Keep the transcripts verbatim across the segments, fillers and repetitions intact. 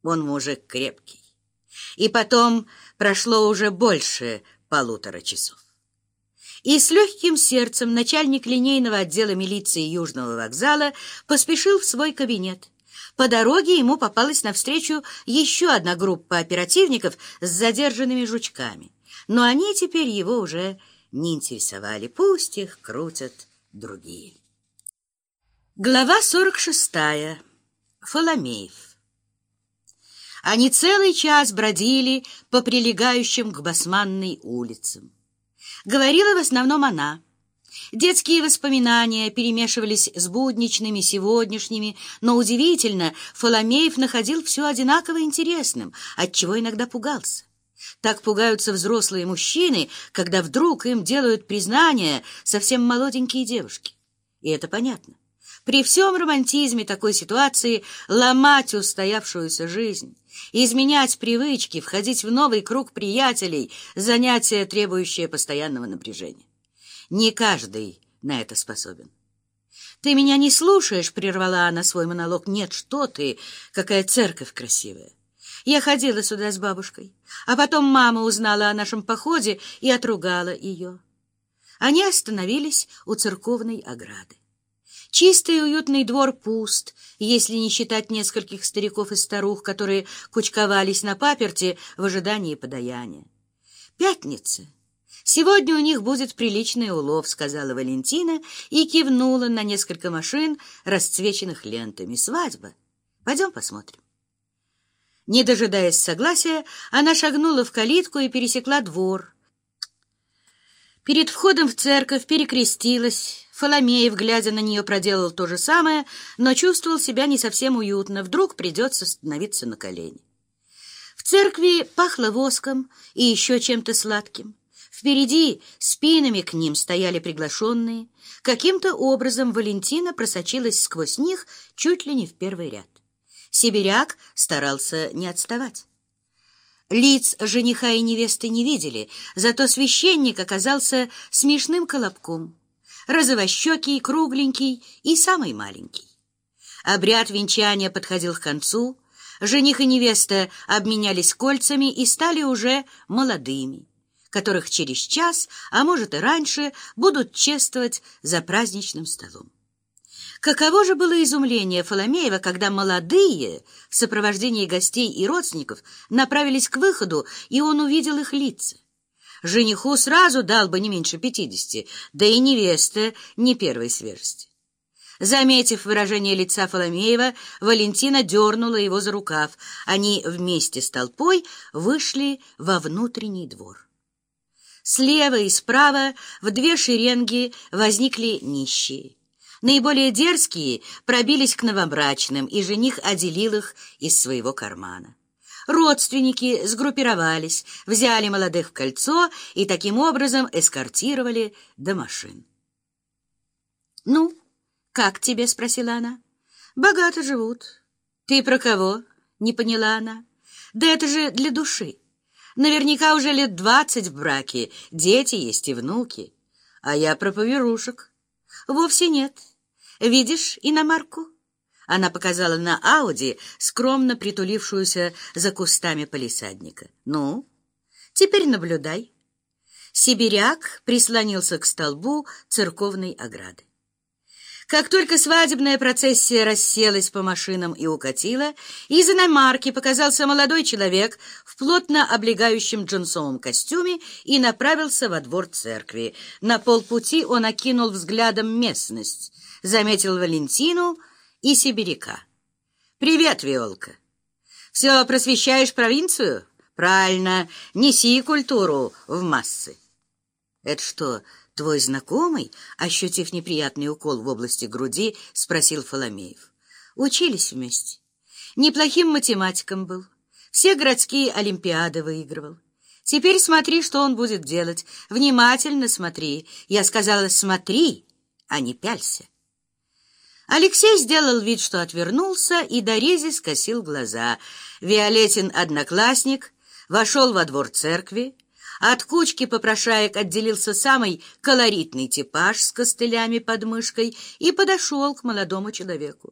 Он мужик крепкий. И потом прошло уже больше полутора часов. И с легким сердцем начальник линейного отдела милиции Южного вокзала поспешил в свой кабинет. По дороге ему попалась навстречу еще одна группа оперативников с задержанными жучками. Но они теперь его уже не интересовали. Пусть их крутят другие. Глава сорок шестая. Фоломеев. Они целый час бродили по прилегающим к Басманной улицам. Говорила в основном она. Детские воспоминания перемешивались с будничными, сегодняшними, но удивительно, Фоломеев находил все одинаково интересным, отчего иногда пугался. Так пугаются взрослые мужчины, когда вдруг им делают признание совсем молоденькие девушки. И это понятно. При всем романтизме такой ситуации ломать устоявшуюся жизнь, изменять привычки, входить в новый круг приятелей — занятие, требующее постоянного напряжения. Не каждый на это способен. «Ты меня не слушаешь?» — прервала она свой монолог. «Нет, что ты, какая церковь красивая! Я ходила сюда с бабушкой, а потом мама узнала о нашем походе и отругала ее». Они остановились у церковной ограды. Чистый и уютный двор пуст, если не считать нескольких стариков и старух, которые кучковались на паперти в ожидании подаяния. «Пятница. Сегодня у них будет приличный улов», — сказала Валентина и кивнула на несколько машин, расцвеченных лентами. «Свадьба. Пойдем посмотрим». Не дожидаясь согласия, она шагнула в калитку и пересекла двор. Перед входом в церковь перекрестилась. Фоломеев, глядя на нее, проделал то же самое, но чувствовал себя не совсем уютно. Вдруг придется становиться на колени. В церкви пахло воском и еще чем-то сладким. Впереди спинами к ним стояли приглашенные. Каким-то образом Валентина просочилась сквозь них чуть ли не в первый ряд. Сибиряк старался не отставать. Лиц жениха и невесты не видели, зато священник оказался смешным колобком, розовощекий, кругленький и самый маленький. Обряд венчания подходил к концу, жених и невеста обменялись кольцами и стали уже молодыми, которых через час, а может и раньше, будут чествовать за праздничным столом. Каково же было изумление Фоломеева, когда молодые в сопровождении гостей и родственников направились к выходу, и он увидел их лица. Жениху сразу дал бы не меньше пятидесяти, да и невеста не первой свежести. Заметив выражение лица Фоломеева, Валентина дернула его за рукав. Они вместе с толпой вышли во внутренний двор. Слева и справа в две шеренги возникли нищие. Наиболее дерзкие пробились к новобрачным, и жених отделил их из своего кармана. Родственники сгруппировались, взяли молодых в кольцо и таким образом эскортировали до машин. «Ну, как тебе?» — спросила она. «Богато живут». «Ты про кого?» — не поняла она. «Да это же для души. Наверняка уже лет двадцать в браке, дети есть и внуки. А я про поверушек». «Вовсе нет. Видишь иномарку?» Она показала на Ауди, скромно притулившуюся за кустами палисадника. «Ну, теперь наблюдай». Сибиряк прислонился к столбу церковной ограды. Как только свадебная процессия расселась по машинам и укатила, из иномарки показался молодой человек в плотно облегающем джинсовом костюме и направился во двор церкви. На полпути он окинул взглядом местность, заметил Валентину и сибиряка. «Привет, Виолка! Все просвещаешь провинцию? Правильно, неси культуру в массы». «Это что, твой знакомый?» — ощутив неприятный укол в области груди, спросил Фоломеев. «Учились вместе. Неплохим математиком был. Все городские олимпиады выигрывал. Теперь смотри, что он будет делать. Внимательно смотри. Я сказала, смотри, а не пялься». Алексей сделал вид, что отвернулся, и дорезе скосил глаза. Виолеттин одноклассник вошел во двор церкви. От кучки попрошаек отделился самый колоритный типаж с костылями под мышкой и подошел к молодому человеку.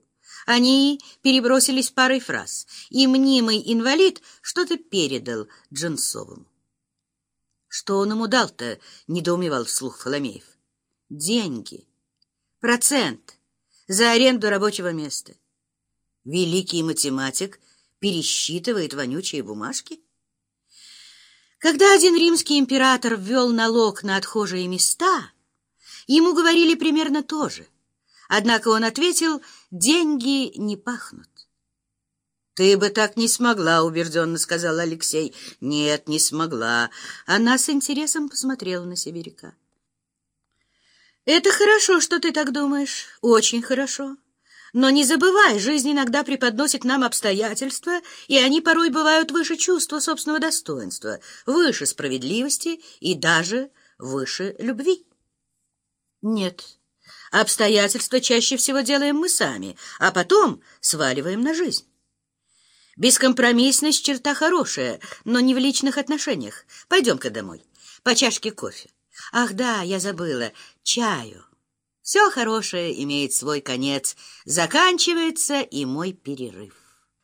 Они перебросились парой фраз, и мнимый инвалид что-то передал Дженцовому. «Что он ему дал-то?» — недоумевал вслух Фоломеев. «Деньги. Процент за аренду рабочего места. Великий математик пересчитывает вонючие бумажки?» Когда один римский император ввел налог на отхожие места, ему говорили примерно то же. Однако он ответил: «Деньги не пахнут». «Ты бы так не смогла», — убежденно сказал Алексей. «Нет, не смогла». Она с интересом посмотрела на сибиряка. «Это хорошо, что ты так думаешь. Очень хорошо. Но не забывай, жизнь иногда преподносит нам обстоятельства, и они порой бывают выше чувства собственного достоинства, выше справедливости и даже выше любви». «Нет, обстоятельства чаще всего делаем мы сами, а потом сваливаем на жизнь. Бескомпромиссность — черта хорошая, но не в личных отношениях. Пойдем-ка домой, по чашке кофе. Ах да, я забыла, чаю. Все хорошее имеет свой конец. Заканчивается и мой перерыв».